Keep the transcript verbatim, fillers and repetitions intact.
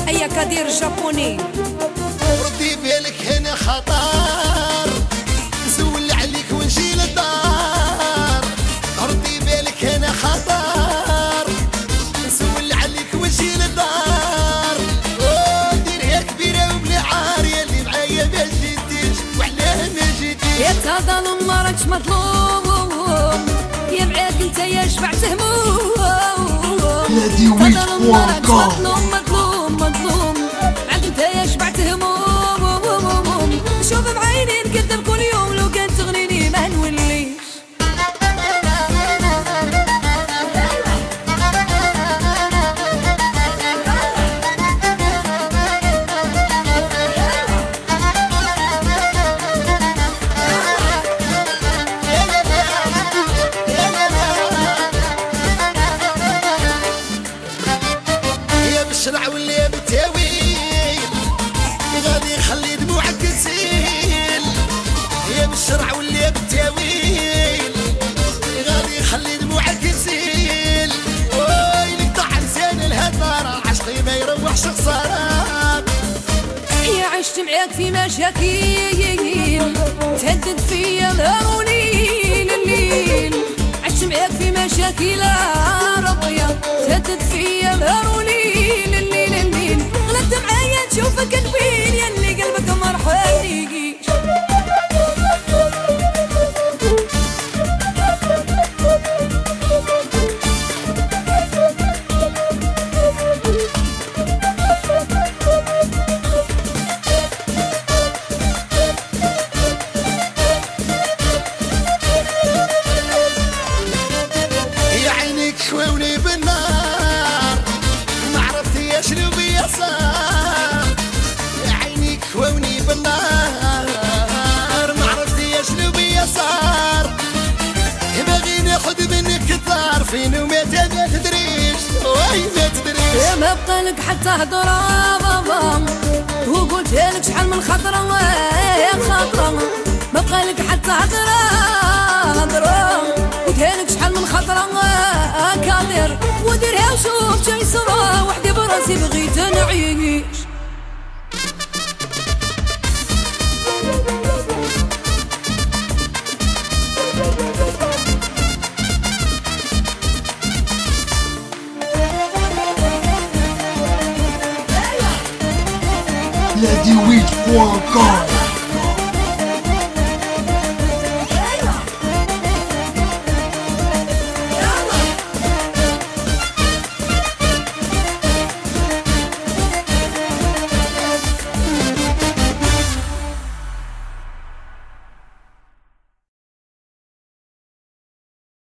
أيا كادير جابوني. ردي بالك هنا خطر، نزول عليك ونجي للدار. ردي بالك هنا خطر، نزول عليك ونجي للدار. ديرها كبيرة وبلا عار، ياللي معايا ما جيتيش وعلاه ما جيتيش. يا تظلم ما راكش مظلوم، يا بعاد انت يا شبعت هموم. نادي ويت بوان كوم. مظلوم مظلوم مظلوم، بعد انت يا شبعت هموم. نشوف بعيني نكذب كل يوم، لو كان تغنيني ما نوليش. بالشرع واللي بالتاويل غادي يخلي دموعك تسيل. يا بالشرع واللي بالتاويل غادي يخلي دموعك تسيل. ويلك طاح لسان الهدار، عشقي ما يروحش خسارات. يا عشت معاك في مشاكل، تهدد فيا نهار وليل الليل. عشت معاك في مشاكل ربيا، تهدد فيا نهار وليل الليل الليل. غلطت معايا نشوفك كنبين، ياللي قلبك ما رحاليش. شواوني بالنار ما عرفتي شنو بيا صار. يا عيني كواوني بالنار ما عرفتي شنو بيا صار. باغي ناخد منك كثار، فين ومتى ما تدريش واي ما تدريش. يا ما بقالك حتى هضرة بابا، وقلت لك شحال من خطرة يا خطرة. ما بقالك حتى هضرة هضرة، قلت لك شحال من خطرة كادر. وديرها وشوف شي صرا، وحدي براسي بغيت نعيش. نادي ويت بوان كوم.